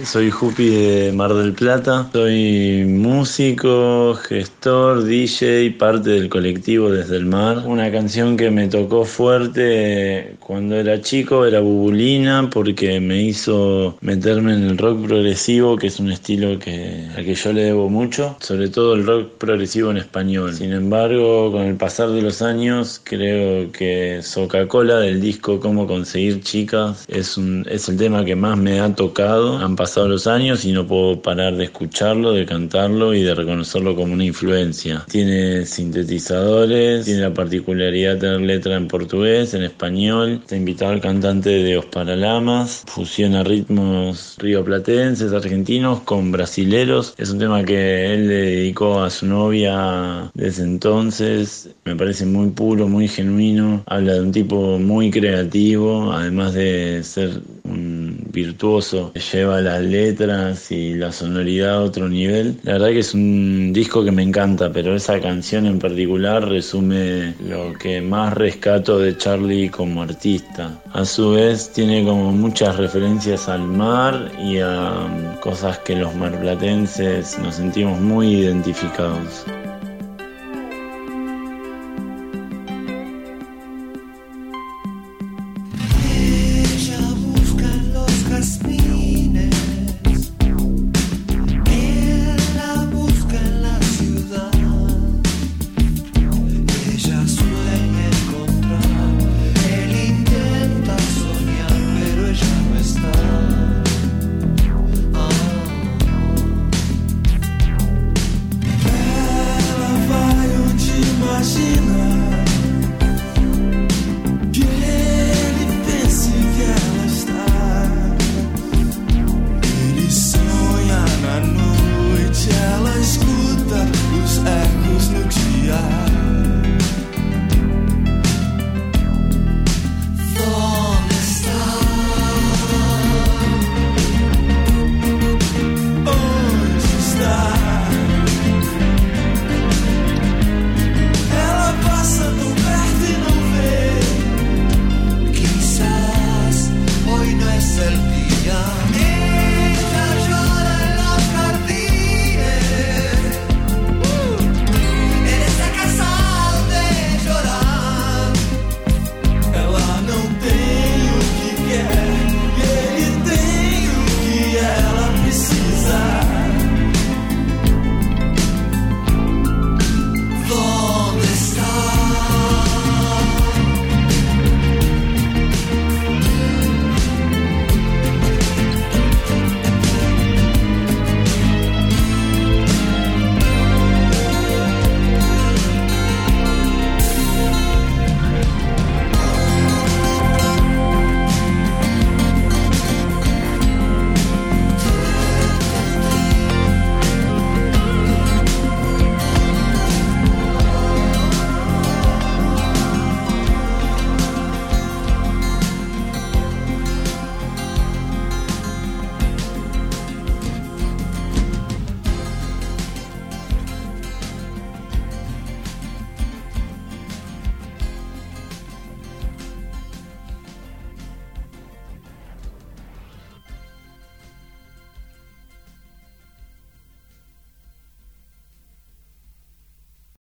soy Jupi de Mar del Plata. Soy músico, gestor, DJ, parte del colectivo Desde el Mar. Una canción que me tocó fuerte cuando era chico era Bubulina, porque me hizo meterme en el rock progresivo, que es un estilo al que yo le debo mucho, sobre todo el rock progresivo en español. Sin embargo, con el pasar de los años, creo que Coca-Cola del disco Cómo conseguir chicas es el tema que más me ha tocado. Han pasado los años y no puedo parar de escucharlo, de cantarlo y de reconocerlo como una influencia. Tiene sintetizadores, tiene la particularidad de tener letra en portugués, en español. Está invitado el cantante de Os Paralamas, fusiona ritmos rioplatenses, argentinos con brasileros. Es un tema que él le dedicó a su novia desde entonces. Me parece muy puro, muy genuino. Habla de un tipo muy creativo, además de ser un virtuoso, lleva las letras y la sonoridad a otro nivel. La verdad que es un disco que me encanta, pero esa canción en particular resume lo que más rescato de Charly como artista. A su vez tiene como muchas referencias al mar y a cosas que los marplatenses nos sentimos muy identificados.